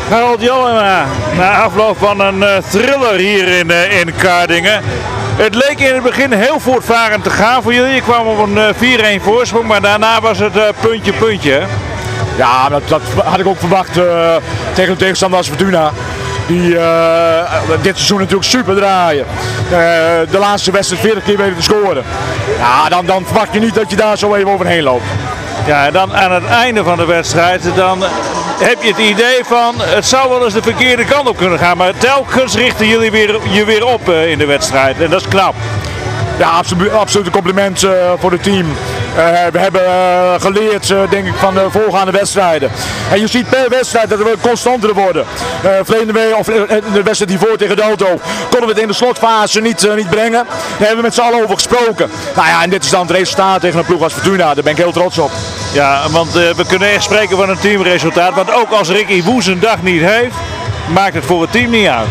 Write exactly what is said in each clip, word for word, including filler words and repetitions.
Harold Jellema, na afloop van een uh, thriller hier in, uh, in Kardingen. Het leek in het begin heel voortvarend te gaan voor jullie. Je kwam op een uh, vier-een voorsprong, maar daarna was het uh, puntje, puntje. Hè? Ja, dat, dat had ik ook verwacht uh, tegen de tegenstander als Fortuna. Die uh, dit seizoen natuurlijk super draaien. Uh, de laatste wedstrijd veertig keer weten te scoren. Ja, dan, dan verwacht je niet dat je daar zo even overheen loopt. Ja, en dan aan het einde van de wedstrijd, dan heb je het idee van, het zou wel eens de verkeerde kant op kunnen gaan. Maar telkens richten jullie weer, je weer op uh, in de wedstrijd en dat is knap. Ja, absoluut, absoluut een compliment uh, voor het team. Uh, we hebben uh, geleerd, uh, denk ik, van de voorgaande wedstrijden. En je ziet per wedstrijd dat we constanter worden. Uh, verleden week, of uh, de wedstrijd hiervoor tegen Dalto, konden we het in de slotfase niet, uh, niet brengen. Daar hebben we met z'n allen over gesproken. Nou ja, en dit is dan het resultaat tegen een ploeg als Fortuna. Daar ben ik heel trots op. Ja, want uh, we kunnen echt spreken van een teamresultaat. Want ook als Ricky Woes een dag niet heeft, maakt het voor het team niet uit.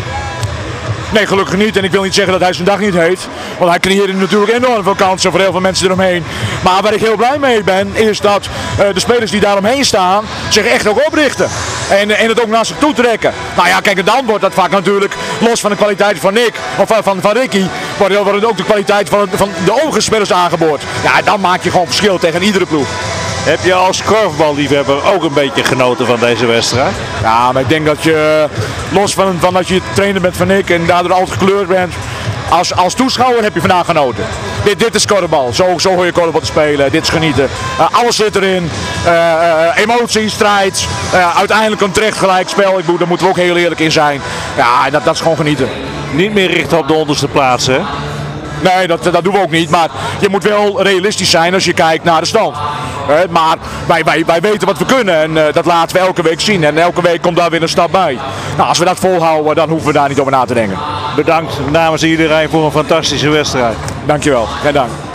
Nee, gelukkig niet. En ik wil niet zeggen dat hij zijn dag niet heeft. Want hij creëerde natuurlijk enorm veel kansen voor heel veel mensen eromheen. Maar waar ik heel blij mee ben, is dat uh, de spelers die daaromheen staan, zich echt ook oprichten. En, en het ook naar zich toe trekken. Nou ja, kijk, en dan wordt dat vaak natuurlijk, los van de kwaliteit van Nick, of van, van, van Ricky, wordt, wordt het ook de kwaliteit van, van de ogenspelers aangeboord. Ja, dan maak je gewoon verschil tegen iedere ploeg. Heb je als korfballiefhebber ook een beetje genoten van deze wedstrijd? Ja, maar ik denk dat je, los van, van dat je trainer bent van Nick en daardoor altijd gekleurd bent, als, als toeschouwer heb je vandaag genoten. Dit, dit is korfbal, zo, zo hoor je korfbal te spelen, dit is genieten. Uh, alles zit erin, uh, uh, emotie, strijd, uh, uiteindelijk een terecht gelijkspel, ik bedoel, daar moeten we ook heel eerlijk in zijn. Ja, dat, dat is gewoon genieten. Niet meer richten op de onderste plaatsen, hè? Nee, dat, dat doen we ook niet, maar je moet wel realistisch zijn als je kijkt naar de stand. Uh, maar wij, wij, wij weten wat we kunnen en uh, dat laten we elke week zien en elke week komt daar weer een stap bij. Nou, als we dat volhouden, dan hoeven we daar niet over na te denken. Bedankt namens iedereen voor een fantastische wedstrijd. Dankjewel, geen dank.